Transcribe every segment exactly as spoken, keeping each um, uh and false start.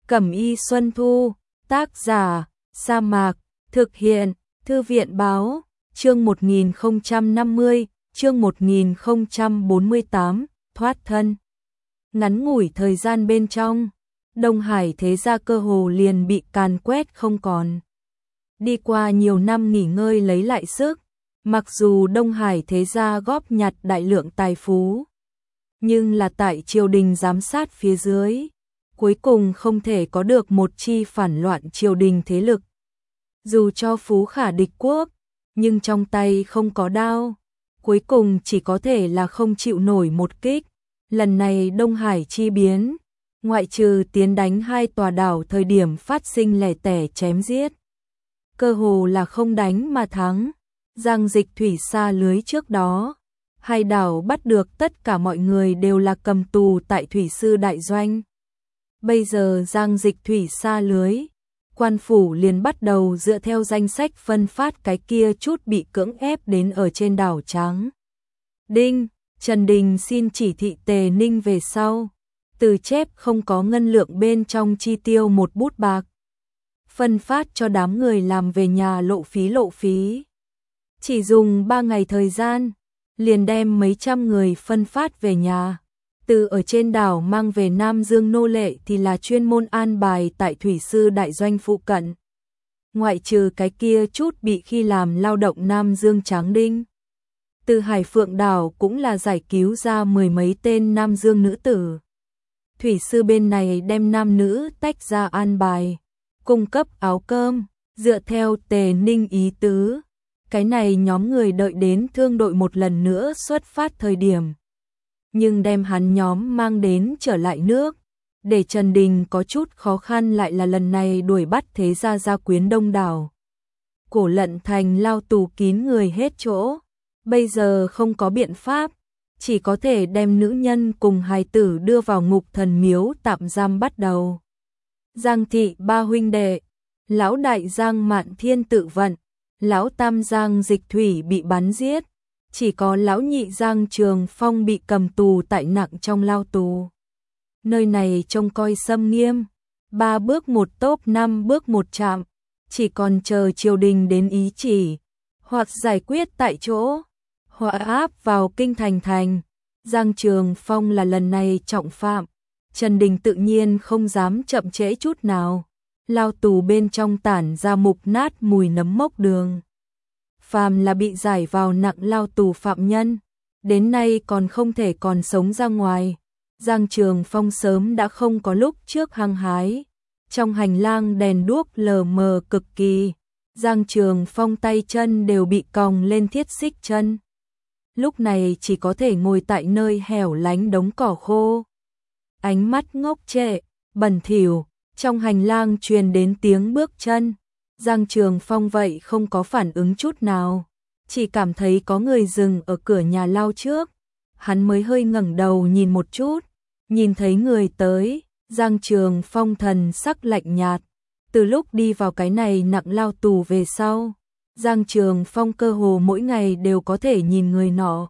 Cẩm y Xuân Thu, tác giả, Sa Mạc, thực hiện, Thư viện báo, chương một nghìn không trăm năm mươi, chương một nghìn không trăm bốn mươi tám, thoát thân. Ngắn ngủi thời gian bên trong, Đông Hải thế gia cơ hồ liền bị càn quét không còn. Đi qua nhiều năm nghỉ ngơi lấy lại sức, mặc dù Đông Hải thế gia góp nhặt đại lượng tài phú, nhưng là tại triều đình giám sát phía dưới, cuối cùng không thể có được một chi phản loạn triều đình thế lực. Dù cho phú khả địch quốc, nhưng trong tay không có đao, cuối cùng chỉ có thể là không chịu nổi một kích. Lần này Đông Hải chi biến, ngoại trừ tiến đánh hai tòa đảo thời điểm phát sinh lẻ tẻ chém giết, cơ hồ là không đánh mà thắng. Giang Dịch Thủy xa lưới trước đó, hai đảo bắt được tất cả mọi người đều là cầm tù tại Thủy Sư Đại Doanh. Bây giờ Giang Dịch Thủy xa lưới, quan phủ liền bắt đầu dựa theo danh sách phân phát cái kia chút bị cưỡng ép đến ở trên đảo Trắng Đinh. Trần Đình xin chỉ thị Tề Ninh về sau, từ chép không có ngân lượng bên trong chi tiêu một bút bạc, phân phát cho đám người làm về nhà lộ phí lộ phí. Chỉ dùng ba ngày thời gian, liền đem mấy trăm người phân phát về nhà. Từ ở trên đảo mang về Nam Dương nô lệ thì là chuyên môn an bài tại Thủy Sư Đại Doanh phụ cận. Ngoại trừ cái kia chút bị khi làm lao động Nam Dương Tráng Đinh, từ Hải Phượng đảo cũng là giải cứu ra mười mấy tên Nam Dương nữ tử. Thủy Sư bên này đem nam nữ tách ra an bài, cung cấp áo cơm, dựa theo Tề Ninh ý tứ. Cái này nhóm người đợi đến thương đội một lần nữa xuất phát thời điểm, nhưng đem hắn nhóm mang đến trở lại nước, để Trần Đình có chút khó khăn lại là lần này đuổi bắt thế gia gia quyến đông đảo. Cổ Lận Thành lao tù kín người hết chỗ, bây giờ không có biện pháp, chỉ có thể đem nữ nhân cùng hài tử đưa vào ngục thần miếu tạm giam bắt đầu. Giang thị ba huynh đệ, lão đại Giang Mạn Thiên tự vận, lão tam Giang Dịch Thủy bị bắn giết, chỉ có lão nhị Giang Trường Phong bị cầm tù tại nặng trong lao tù. Nơi này trông coi xâm nghiêm, ba bước một tốp năm bước một chạm, chỉ còn chờ triều đình đến ý chỉ, hoặc giải quyết tại chỗ, hoặc áp vào kinh thành thành. Giang Trường Phong là lần này trọng phạm, Trần Đình tự nhiên không dám chậm trễ chút nào. Lao tù bên trong tản ra mục nát mùi nấm mốc đường. Phàm là bị giải vào nặng lao tù phạm nhân, đến nay còn không thể còn sống ra ngoài. Giang Trường Phong sớm đã không có lúc trước hăng hái. Trong hành lang đèn đuốc lờ mờ cực kỳ, Giang Trường Phong tay chân đều bị còng lên thiết xích chân. Lúc này chỉ có thể ngồi tại nơi hẻo lánh đống cỏ khô. Ánh mắt ngốc trệ, bẩn thỉu. Trong hành lang truyền đến tiếng bước chân, Giang Trường Phong vậy không có phản ứng chút nào, chỉ cảm thấy có người dừng ở cửa nhà lao trước. Hắn mới hơi ngẩng đầu nhìn một chút, nhìn thấy người tới, Giang Trường Phong thần sắc lạnh nhạt. Từ lúc đi vào cái này nặng lao tù về sau, Giang Trường Phong cơ hồ mỗi ngày đều có thể nhìn người nọ.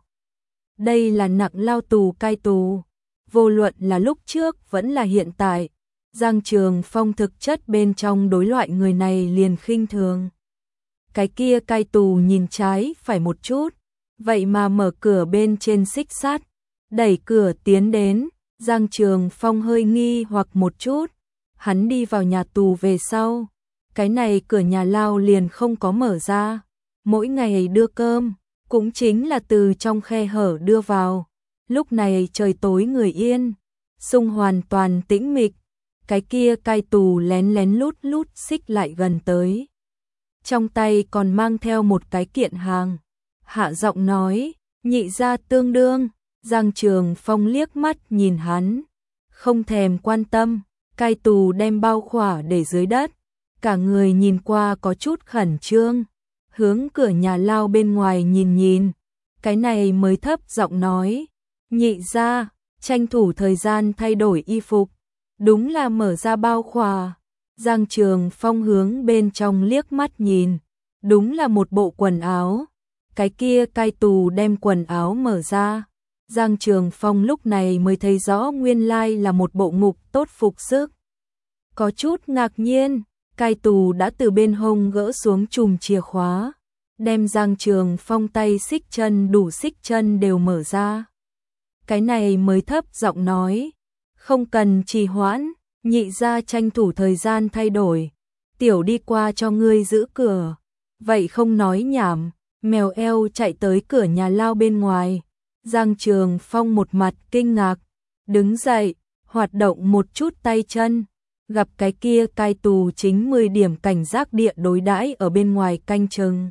Đây là nặng lao tù cai tù, vô luận là lúc trước vẫn là hiện tại. Giang Trường Phong thực chất bên trong đối loại người này liền khinh thường. Cái kia cai tù nhìn trái phải một chút, vậy mà mở cửa bên trên xích sắt, đẩy cửa tiến đến. Giang Trường Phong hơi nghi hoặc một chút, hắn đi vào nhà tù về sau, cái này cửa nhà lao liền không có mở ra, mỗi ngày đưa cơm, cũng chính là từ trong khe hở đưa vào. Lúc này trời tối người yên, xung hoàn toàn tĩnh mịch. Cái kia cai tù lén lén lút lút xích lại gần tới, trong tay còn mang theo một cái kiện hàng, hạ giọng nói, nhị gia tương đương. Giang Trường Phong liếc mắt nhìn hắn, không thèm quan tâm. Cai tù đem bao khỏa để dưới đất, cả người nhìn qua có chút khẩn trương, hướng cửa nhà lao bên ngoài nhìn nhìn, cái này mới thấp giọng nói, nhị gia, tranh thủ thời gian thay đổi y phục. Đúng là mở ra bao khỏa. Giang Trường Phong hướng bên trong liếc mắt nhìn, đúng là một bộ quần áo. Cái kia cai tù đem quần áo mở ra, Giang Trường Phong lúc này mới thấy rõ nguyên lai là một bộ ngục tốt phục sức. Có chút ngạc nhiên, cai tù đã từ bên hông gỡ xuống chùm chìa khóa, đem Giang Trường Phong tay xích chân đủ xích chân đều mở ra. Cái này mới thấp giọng nói, không cần trì hoãn, nhị gia tranh thủ thời gian thay đổi, tiểu đi qua cho ngươi giữ cửa. Vậy không nói nhảm, mèo eo chạy tới cửa nhà lao bên ngoài. Giang Trường Phong một mặt kinh ngạc, đứng dậy, hoạt động một chút tay chân, gặp cái kia cai tù chính mười điểm cảnh giác địa đối đãi ở bên ngoài canh chừng.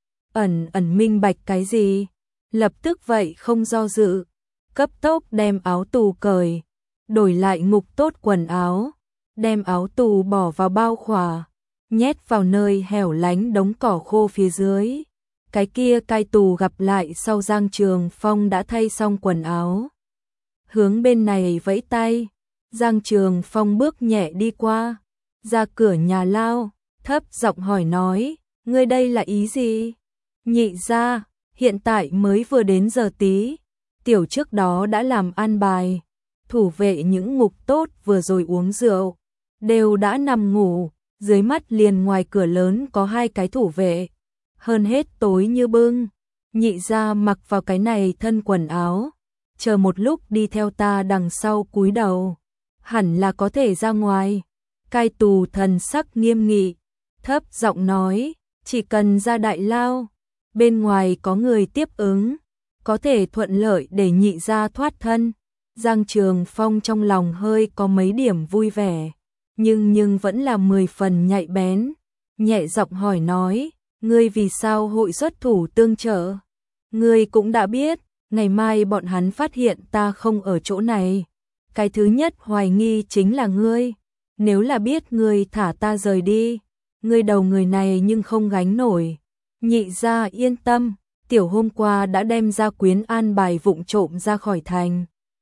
Ẩn ẩn minh bạch cái gì, lập tức vậy không do dự, cấp tốc đem áo tù cởi, đổi lại ngục tốt quần áo, đem áo tù bỏ vào bao khỏa, nhét vào nơi hẻo lánh đống cỏ khô phía dưới. Cái kia cai tù gặp lại sau Giang Trường Phong đã thay xong quần áo, hướng bên này vẫy tay. Giang Trường Phong bước nhẹ đi qua, ra cửa nhà lao, thấp giọng hỏi nói, ngươi đây là ý gì? Nhị gia, hiện tại mới vừa đến giờ tí, tiểu trước đó đã làm an bài, thủ vệ những ngục tốt vừa rồi uống rượu, đều đã nằm ngủ, dưới mắt liền ngoài cửa lớn có hai cái thủ vệ, hơn hết tối như bưng. Nhị gia mặc vào cái này thân quần áo, chờ một lúc đi theo ta đằng sau cúi đầu, hẳn là có thể ra ngoài. Cai tù thần sắc nghiêm nghị, thấp giọng nói, chỉ cần ra đại lao, bên ngoài có người tiếp ứng, có thể thuận lợi để nhị gia thoát thân. Giang Trường Phong trong lòng hơi có mấy điểm vui vẻ, nhưng nhưng vẫn là mười phần nhạy bén, nhẹ giọng hỏi nói, ngươi vì sao hội xuất thủ tương trợ? Ngươi cũng đã biết, ngày mai bọn hắn phát hiện ta không ở chỗ này, cái thứ nhất hoài nghi chính là ngươi, nếu là biết ngươi thả ta rời đi, ngươi đầu người này nhưng không gánh nổi. Nhị gia yên tâm, tiểu hôm qua đã đem ra quyến an bài vụng trộm ra khỏi thành.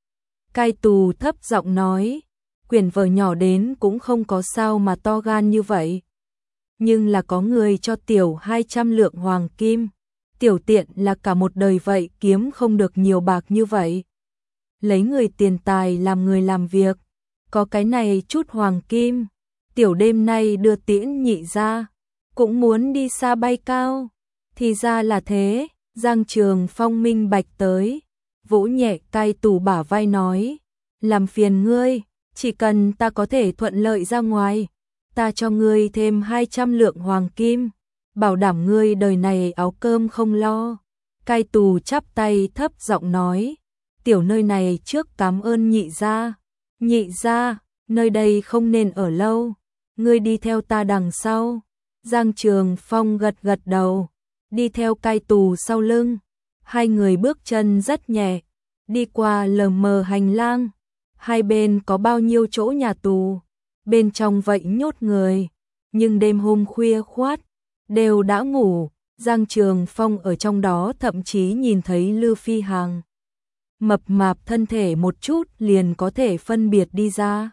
Cai tù thấp giọng nói, quyển vở nhỏ đến cũng không có sao mà to gan như vậy. Nhưng là có người cho tiểu hai trăm lượng hoàng kim, tiểu tiện là cả một đời vậy kiếm không được nhiều bạc như vậy. Lấy người tiền tài làm người làm việc, có cái này chút hoàng kim, tiểu đêm nay đưa tiễn nhị gia, cũng muốn đi xa bay cao. Thì ra là thế, Giang Trường Phong minh bạch tới, vỗ nhẹ cai tù bả vai nói, làm phiền ngươi, chỉ cần ta có thể thuận lợi ra ngoài, ta cho ngươi thêm hai trăm lượng hoàng kim, bảo đảm ngươi đời này áo cơm không lo. Cai tù chắp tay thấp giọng nói, tiểu nơi này trước cảm ơn nhị gia. Nhị gia, nơi đây không nên ở lâu, ngươi đi theo ta đằng sau. Giang Trường Phong gật gật đầu, đi theo cai tù sau lưng, hai người bước chân rất nhẹ, đi qua lờ mờ hành lang, hai bên có bao nhiêu chỗ nhà tù, bên trong vậy nhốt người, nhưng đêm hôm khuya khoát, đều đã ngủ. Giang Trường Phong ở trong đó thậm chí nhìn thấy Lư Phi Hằng, mập mạp thân thể một chút liền có thể phân biệt đi ra.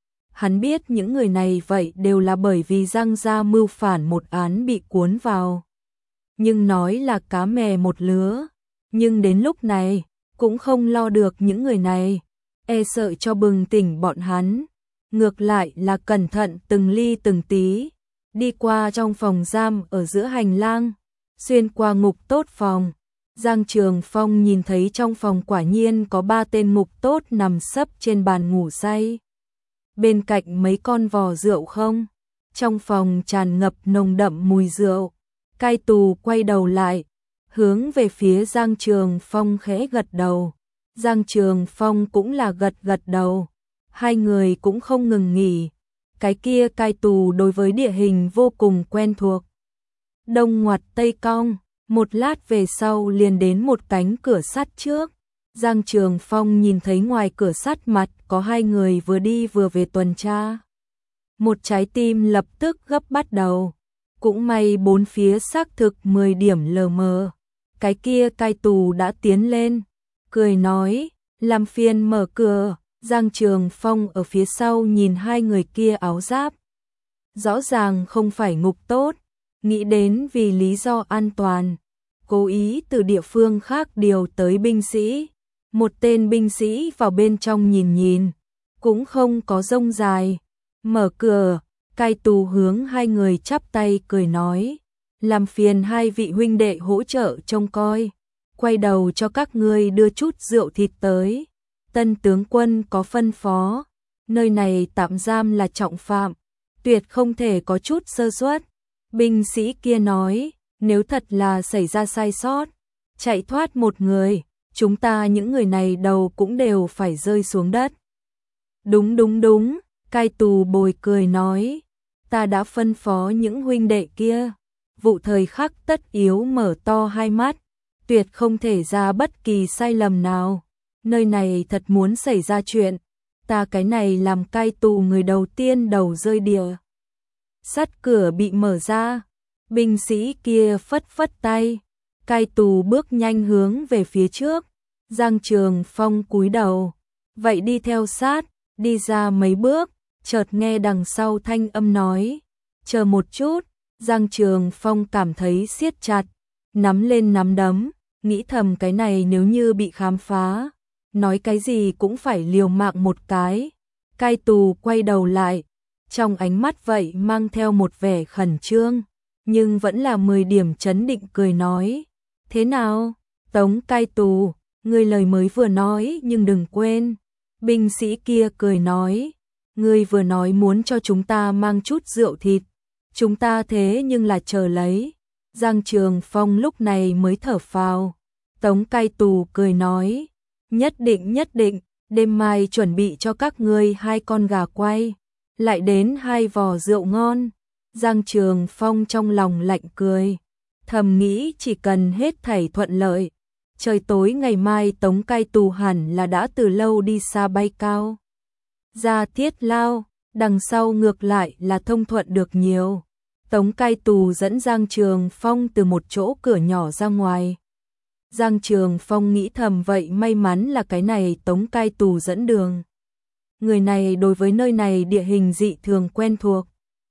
Hắn biết những người này vậy đều là bởi vì Giang gia mưu phản một án bị cuốn vào. Nhưng nói là cá mè một lứa, nhưng đến lúc này cũng không lo được những người này, e sợ cho bừng tỉnh bọn hắn, ngược lại là cẩn thận từng ly từng tí, đi qua trong phòng giam ở giữa hành lang, xuyên qua ngục tốt phòng. Giang Trường Phong nhìn thấy trong phòng quả nhiên có ba tên ngục tốt nằm sấp trên bàn ngủ say. Bên cạnh mấy con vò rượu không, trong phòng tràn ngập nồng đậm mùi rượu. Cai tù quay đầu lại, hướng về phía Giang Trường Phong khẽ gật đầu. Giang Trường Phong cũng là gật gật đầu, hai người cũng không ngừng nghỉ. Cái kia cai tù đối với địa hình vô cùng quen thuộc. Đông ngoặt tây cong, một lát về sau liền đến một cánh cửa sắt trước. Giang Trường Phong nhìn thấy ngoài cửa sắt mặt có hai người vừa đi vừa về tuần tra. Một trái tim lập tức gấp bắt đầu. Cũng may bốn phía xác thực mười điểm lờ mờ. Cái kia cai tù đã tiến lên, cười nói, làm phiền mở cửa. Giang Trường Phong ở phía sau nhìn hai người kia áo giáp, rõ ràng không phải ngục tốt, nghĩ đến vì lý do an toàn, cố ý từ địa phương khác điều tới binh sĩ. Một tên binh sĩ vào bên trong nhìn nhìn, cũng không có rông dài, Mở cửa, cai tù hướng hai người chắp tay cười nói, làm phiền hai vị huynh đệ hỗ trợ trông coi, quay đầu cho các ngươi đưa chút rượu thịt tới. Tân tướng quân có phân phó, nơi này tạm giam là trọng phạm, tuyệt không thể có chút sơ suất. Binh sĩ kia nói, nếu thật là xảy ra sai sót, chạy thoát một người, chúng ta những người này đầu cũng đều phải rơi xuống đất. Đúng đúng đúng, cai tù bồi cười nói, ta đã phân phó những huynh đệ kia, vụ thời khắc tất yếu mở to hai mắt, tuyệt không thể ra bất kỳ sai lầm nào. Nơi này thật muốn xảy ra chuyện, ta cái này làm cai tù người đầu tiên đầu rơi địa. Sắt cửa bị mở ra, binh sĩ kia phất phất tay, cai tù bước nhanh hướng về phía trước. Giang Trường Phong cúi đầu, vậy đi theo sát, đi ra mấy bước, chợt nghe đằng sau thanh âm nói, chờ một chút. Giang Trường Phong cảm thấy siết chặt, nắm lên nắm đấm, nghĩ thầm cái này nếu như bị khám phá, nói cái gì cũng phải liều mạng một cái. Cai tù quay đầu lại, trong ánh mắt vậy mang theo một vẻ khẩn trương, nhưng vẫn là mười điểm trấn định cười nói, thế nào, Tống cai tù, ngươi lời mới vừa nói nhưng đừng quên. Binh sĩ kia cười nói, ngươi vừa nói muốn cho chúng ta mang chút rượu thịt, chúng ta thế nhưng là chờ lấy. Giang Trường Phong lúc này mới thở phào. Tống cai tù cười nói, nhất định nhất định, đêm mai chuẩn bị cho các ngươi hai con gà quay, lại đến hai vò rượu ngon. Giang Trường Phong trong lòng lạnh cười, thầm nghĩ chỉ cần hết thảy thuận lợi, trời tối ngày mai Tống cai tù hẳn là đã từ lâu đi xa bay cao. Ra Thiết Lao, đằng sau ngược lại là thông thuận được nhiều. Tống cai tù dẫn Giang Trường Phong từ một chỗ cửa nhỏ ra ngoài. Giang Trường Phong nghĩ thầm vậy may mắn là cái này Tống cai tù dẫn đường. Người này đối với nơi này địa hình dị thường quen thuộc.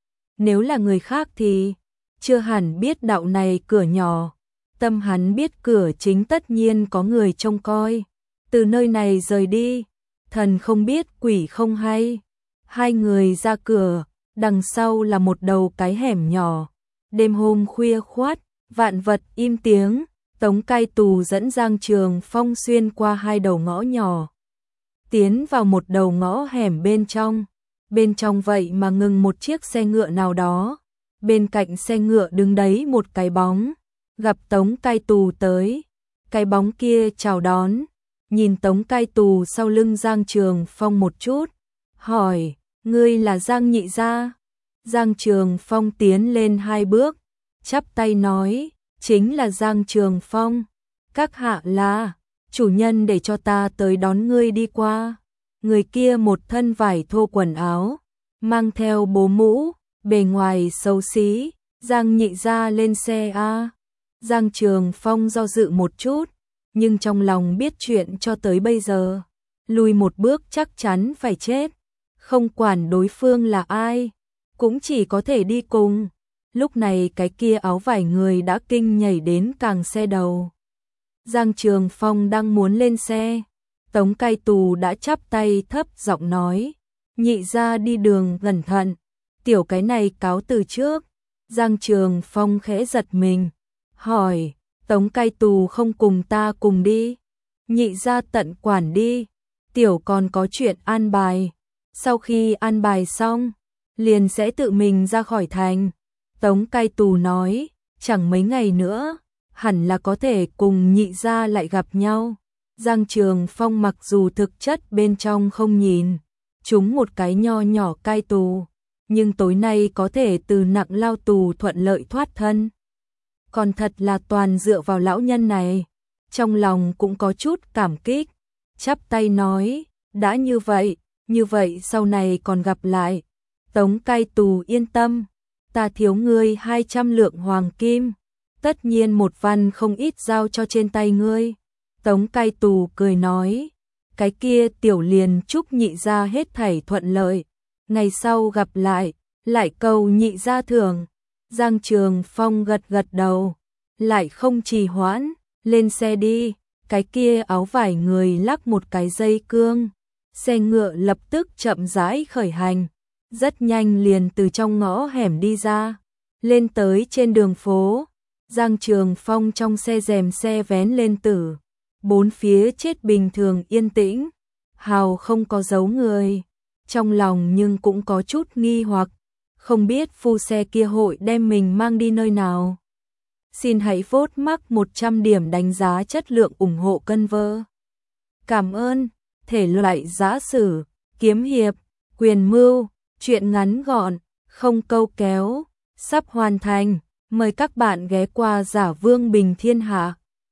Nếu là người khác thì chưa hẳn biết đạo này cửa nhỏ. Tâm hắn biết cửa chính tất nhiên có người trông coi. Từ nơi này rời đi, thần không biết quỷ không hay. Hai người ra cửa, đằng sau là một đầu cái hẻm nhỏ. Đêm hôm khuya khoát, vạn vật im tiếng, Tống cai tù dẫn Giang Trường Phong xuyên qua hai đầu ngõ nhỏ, tiến vào một đầu ngõ hẻm bên trong. Bên trong vậy mà ngừng một chiếc xe ngựa nào đó. Bên cạnh xe ngựa đứng đấy một cái bóng. Gặp Tống cai tù tới, cái bóng kia chào đón, nhìn Tống cai tù sau lưng Giang Trường Phong một chút, hỏi, ngươi là Giang nhị gia? Giang Trường Phong tiến lên hai bước, chắp tay nói, chính là Giang Trường Phong. Các hạ là, chủ nhân để cho ta tới đón ngươi đi qua. Người kia một thân vải thô quần áo, mang theo bố mũ, bề ngoài xấu xí. Giang nhị gia lên xe a. Giang Trường Phong do dự một chút, nhưng trong lòng biết chuyện cho tới bây giờ, lùi một bước chắc chắn phải chết, không quản đối phương là ai, cũng chỉ có thể đi cùng. Lúc này cái kia áo vải người đã kinh nhảy đến càng xe đầu. Giang Trường Phong đang muốn lên xe, Tống cai tù đã chắp tay thấp giọng nói, nhị gia đi đường cẩn thận, tiểu cái này cáo từ trước. Giang Trường Phong khẽ giật mình, hỏi, Tống cai tù không cùng ta cùng đi? Nhị gia tận quản đi, tiểu còn có chuyện an bài, sau khi an bài xong, liền sẽ tự mình ra khỏi thành. Tống cai tù nói, chẳng mấy ngày nữa, hẳn là có thể cùng nhị gia lại gặp nhau. Giang Trường Phong mặc dù thực chất bên trong không nhìn chúng một cái nho nhỏ cai tù, nhưng tối nay có thể từ nặng lao tù thuận lợi thoát thân, còn thật là toàn dựa vào lão nhân này. Trong lòng cũng có chút cảm kích, chắp tay nói, đã như vậy, như vậy sau này còn gặp lại. Tống cai tù yên tâm, ta thiếu ngươi hai trăm lượng hoàng kim, tất nhiên một văn không ít giao cho trên tay ngươi. Tống cai tù cười nói, cái kia tiểu liền chúc nhị gia hết thảy thuận lợi, ngày sau gặp lại, lại cầu nhị gia thưởng. Giang Trường Phong gật gật đầu, lại không trì hoãn, lên xe đi. Cái kia áo vải người lắc một cái dây cương, xe ngựa lập tức chậm rãi khởi hành. rất nhanh liền từ trong ngõ hẻm đi ra, lên tới trên đường phố. Giang Trường Phong trong xe rèm xe vén lên tử, bốn phía chết bình thường yên tĩnh, hào không có dấu người, trong lòng nhưng cũng có chút nghi hoặc, không biết phu xe kia hội đem mình mang đi nơi nào. Xin hãy vote mắc một trăm điểm đánh giá chất lượng ủng hộ cân vơ. Cảm ơn. Thể loại giã sử, kiếm hiệp, quyền mưu, truyện ngắn gọn, không câu kéo, sắp hoàn thành. Mời các bạn ghé qua Giả Vương Bình Thiên Hạ.